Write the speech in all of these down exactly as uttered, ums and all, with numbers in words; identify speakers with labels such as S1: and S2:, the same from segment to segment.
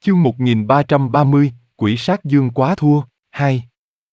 S1: Chương một nghìn ba trăm ba mươi, quỷ sát Dương Quá thua, hai.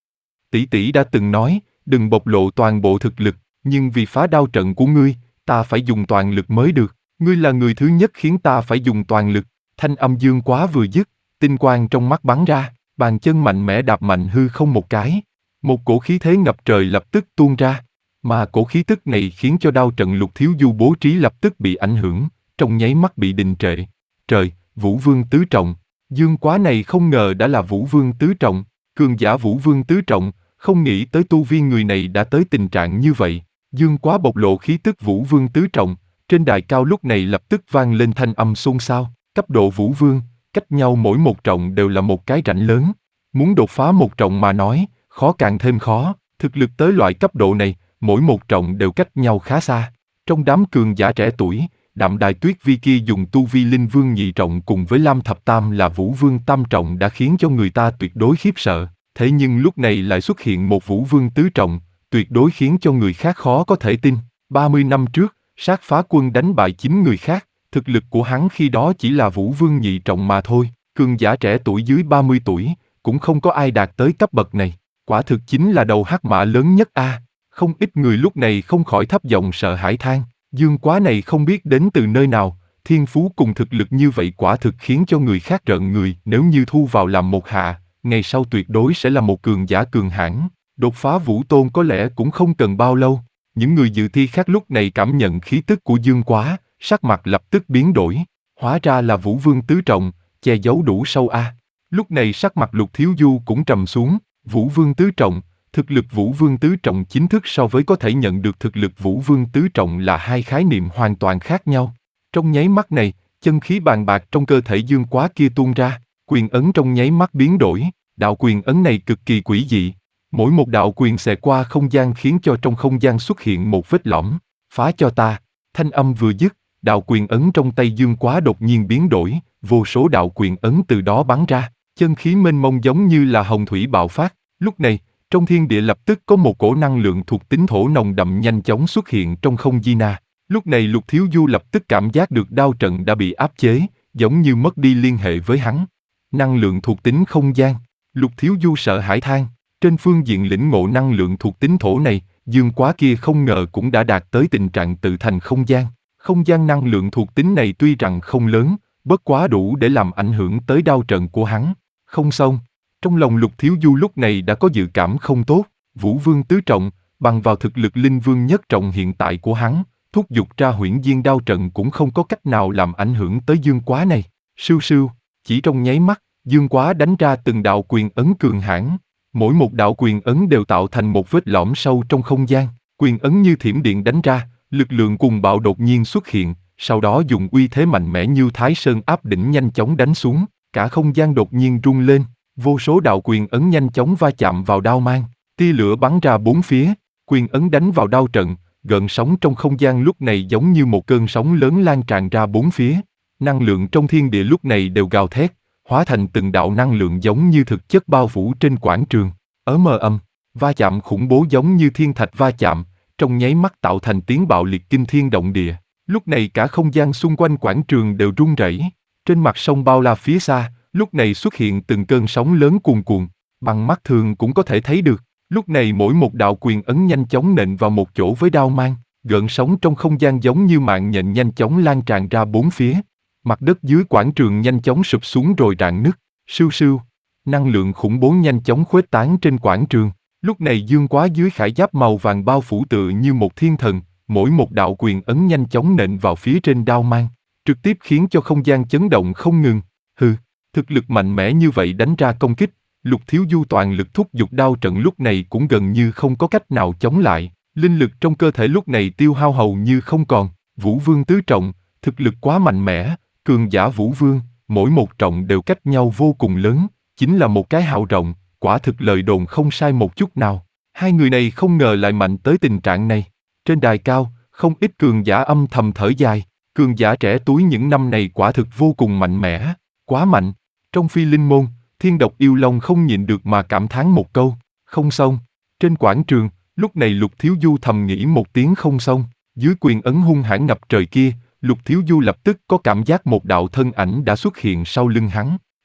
S1: Tỷ tỷ đã từng nói, đừng bộc lộ toàn bộ thực lực, nhưng vì phá đao trận của ngươi, ta phải dùng toàn lực mới được. Ngươi là người thứ nhất khiến ta phải dùng toàn lực. Thanh âm Dương Quá vừa dứt, tinh quang trong mắt bắn ra, bàn chân mạnh mẽ đạp mạnh hư không một cái. Một cổ khí thế ngập trời lập tức tuôn ra, mà cổ khí tức này khiến cho đao trận Lục Thiếu Du bố trí lập tức bị ảnh hưởng, trong nháy mắt bị đình trệ. Trời, Vũ Vương tứ trọng. Dương Quá này không ngờ đã là Vũ Vương tứ trọng, cường giả Vũ Vương tứ trọng, không nghĩ tới tu vi người này đã tới tình trạng như vậy. Dương Quá bộc lộ khí tức Vũ Vương tứ trọng, trên đài cao lúc này lập tức vang lên thanh âm xôn xao. Cấp độ Vũ Vương, cách nhau mỗi một trọng đều là một cái rãnh lớn. Muốn đột phá một trọng mà nói, khó càng thêm khó. Thực lực tới loại cấp độ này, mỗi một trọng đều cách nhau khá xa. Trong đám cường giả trẻ tuổi, Đạm Đài Tuyết Vi kia dùng tu vi Linh Vương nhị trọng cùng với Lam Thập Tam là Vũ Vương tam trọng đã khiến cho người ta tuyệt đối khiếp sợ. Thế nhưng lúc này lại xuất hiện một Vũ Vương tứ trọng, tuyệt đối khiến cho người khác khó có thể tin. ba mươi năm trước, Sát Phá Quân đánh bại chín người khác, thực lực của hắn khi đó chỉ là Vũ Vương nhị trọng mà thôi. Cường giả trẻ tuổi dưới ba mươi tuổi, cũng không có ai đạt tới cấp bậc này. Quả thực chính là đầu hắc mã lớn nhất a. À, không ít người lúc này không khỏi thấp giọng sợ hãi than. Dương Quá này không biết đến từ nơi nào, thiên phú cùng thực lực như vậy quả thực khiến cho người khác rợn người. Nếu như thu vào làm một hạ, ngày sau tuyệt đối sẽ là một cường giả cường hãn. Đột phá Vũ Tôn có lẽ cũng không cần bao lâu. Những người dự thi khác lúc này cảm nhận khí tức của Dương Quá, sắc mặt lập tức biến đổi. Hóa ra là Vũ Vương tứ trọng, che giấu đủ sâu a. À. Lúc này sắc mặt Lục Thiếu Du cũng trầm xuống. Vũ Vương tứ trọng, thực lực Vũ Vương tứ trọng chính thức so với có thể nhận được thực lực Vũ Vương tứ trọng là hai khái niệm hoàn toàn khác nhau. Trong nháy mắt này, chân khí bàn bạc trong cơ thể Dương Quá kia tuôn ra, quyền ấn trong nháy mắt biến đổi, đạo quyền ấn này cực kỳ quỷ dị. Mỗi một đạo quyền xẹt qua không gian khiến cho trong không gian xuất hiện một vết lõm. Phá cho ta, thanh âm vừa dứt, đạo quyền ấn trong tay Dương Quá đột nhiên biến đổi, vô số đạo quyền ấn từ đó bắn ra, chân khí mênh mông giống như là hồng thủy bạo phát. Lúc này, trong thiên địa lập tức có một cổ năng lượng thuộc tính thổ nồng đậm nhanh chóng xuất hiện trong không gian na. Lúc này Lục Thiếu Du lập tức cảm giác được đao trận đã bị áp chế, giống như mất đi liên hệ với hắn. Năng lượng thuộc tính không gian. Lục Thiếu Du sợ hãi than. Trên phương diện lĩnh ngộ năng lượng thuộc tính thổ này, Dương Quá kia không ngờ cũng đã đạt tới tình trạng tự thành không gian. Không gian năng lượng thuộc tính này tuy rằng không lớn, bất quá đủ để làm ảnh hưởng tới đao trận của hắn. Không xong. Trong lòng Lục Thiếu Du lúc này đã có dự cảm không tốt. Vũ Vương tứ trọng, bằng vào thực lực Linh Vương nhất trọng hiện tại của hắn, thúc giục ra huyễn diên đao trận cũng không có cách nào làm ảnh hưởng tới Dương Quá này. Sưu sưu, chỉ trong nháy mắt, Dương Quá đánh ra từng đạo quyền ấn cường hãn. Mỗi một đạo quyền ấn đều tạo thành một vết lõm sâu trong không gian. Quyền ấn như thiểm điện đánh ra, lực lượng cuồng bạo đột nhiên xuất hiện, sau đó dùng uy thế mạnh mẽ như Thái Sơn áp đỉnh nhanh chóng đánh xuống. Cả không gian đột nhiên rung lên. Vô số đạo quyền ấn nhanh chóng va chạm vào đao mang, tia lửa bắn ra bốn phía, quyền ấn đánh vào đao trận, gợn sóng trong không gian lúc này giống như một cơn sóng lớn lan tràn ra bốn phía. Năng lượng trong thiên địa lúc này đều gào thét, hóa thành từng đạo năng lượng giống như thực chất bao phủ trên quảng trường. Ở mờ âm, va chạm khủng bố giống như thiên thạch va chạm, trong nháy mắt tạo thành tiếng bạo liệt kinh thiên động địa. Lúc này cả không gian xung quanh quảng trường đều rung rẩy. Trên mặt sông bao la phía xa, lúc này xuất hiện từng cơn sóng lớn cuồn cuộn, bằng mắt thường cũng có thể thấy được. Lúc này mỗi một đạo quyền ấn nhanh chóng nện vào một chỗ với đao mang, gợn sóng trong không gian giống như mạng nhện nhanh chóng lan tràn ra bốn phía. Mặt đất dưới quảng trường nhanh chóng sụp xuống rồi rạn nứt, sưu sưu. Năng lượng khủng bố nhanh chóng khuếch tán trên quảng trường. Lúc này Dương Quá dưới khải giáp màu vàng bao phủ tựa như một thiên thần, mỗi một đạo quyền ấn nhanh chóng nện vào phía trên đao mang, trực tiếp khiến cho không gian chấn động không ngừng. Hừ. Thực lực mạnh mẽ như vậy đánh ra công kích, Lục Thiếu Du toàn lực thúc giục đao trận lúc này cũng gần như không có cách nào chống lại. Linh lực trong cơ thể lúc này tiêu hao hầu như không còn. Vũ Vương tứ trọng, thực lực quá mạnh mẽ, cường giả Vũ Vương, mỗi một trọng đều cách nhau vô cùng lớn, chính là một cái hào rộng, quả thực lời đồn không sai một chút nào. Hai người này không ngờ lại mạnh tới tình trạng này. Trên đài cao, không ít cường giả âm thầm thở dài, cường giả trẻ tuổi những năm này quả thực vô cùng mạnh mẽ, quá mạnh. Trong Phi Linh Môn, Thiên Độc Yêu Long không nhịn được mà cảm thán một câu, không xong. Trên quảng trường, lúc này Lục Thiếu Du thầm nghĩ một tiếng không xong, dưới quyền ấn hung hãn ngập trời kia, Lục Thiếu Du lập tức có cảm giác một đạo thân ảnh đã xuất hiện sau lưng hắn.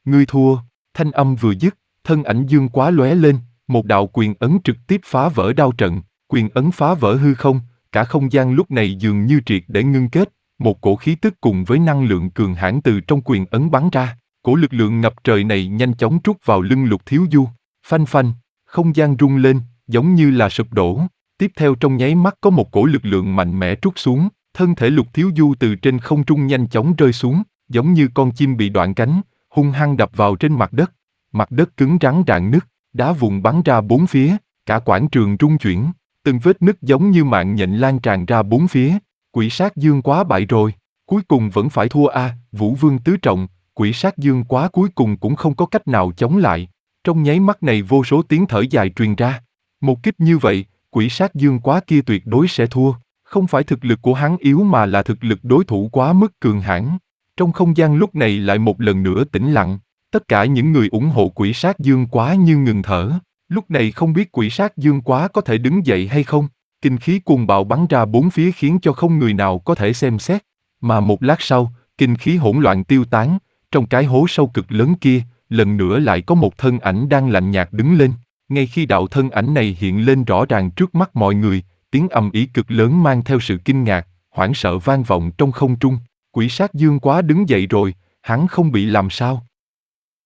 S1: Ngươi thua, thanh âm vừa dứt, thân ảnh Dương Quá lóe lên, một đạo quyền ấn trực tiếp phá vỡ đao trận, quyền ấn phá vỡ hư không, cả không gian lúc này dường như triệt để ngưng kết, một cổ khí tức cùng với năng lượng cường hãn từ trong quyền ấn bắn ra, cổ lực lượng ngập trời này nhanh chóng trút vào lưng Lục Thiếu Du, phanh phanh, không gian rung lên, giống như là sụp đổ, tiếp theo trong nháy mắt có một cổ lực lượng mạnh mẽ trút xuống, thân thể Lục Thiếu Du từ trên không trung nhanh chóng rơi xuống, giống như con chim bị đoạn cánh, hung hăng đập vào trên mặt đất, mặt đất cứng rắn rạn nứt, đá vụn bắn ra bốn phía, cả quảng trường rung chuyển, từng vết nứt giống như mạng nhện lan tràn ra bốn phía, Quỷ Sát Dương Quá bại rồi, cuối cùng vẫn phải thua a, à, Vũ Vương tứ trọng, Quỷ Sát Dương Quá cuối cùng cũng không có cách nào chống lại. Trong nháy mắt này vô số tiếng thở dài truyền ra. Một kích như vậy, Quỷ Sát Dương Quá kia tuyệt đối sẽ thua, không phải thực lực của hắn yếu mà là thực lực đối thủ quá mức cường hãn. Trong không gian lúc này lại một lần nữa tĩnh lặng, tất cả những người ủng hộ Quỷ Sát Dương Quá như ngừng thở. Lúc này không biết Quỷ Sát Dương Quá có thể đứng dậy hay không, kinh khí cuồng bạo bắn ra bốn phía khiến cho không người nào có thể xem xét. Mà một lát sau, kinh khí hỗn loạn tiêu tán, trong cái hố sâu cực lớn kia, lần nữa lại có một thân ảnh đang lạnh nhạt đứng lên. Ngay khi đạo thân ảnh này hiện lên rõ ràng trước mắt mọi người, tiếng ầm ĩ cực lớn mang theo sự kinh ngạc, hoảng sợ vang vọng trong không trung. Quỷ Sát Dương Quá đứng dậy rồi, hắn không bị làm sao.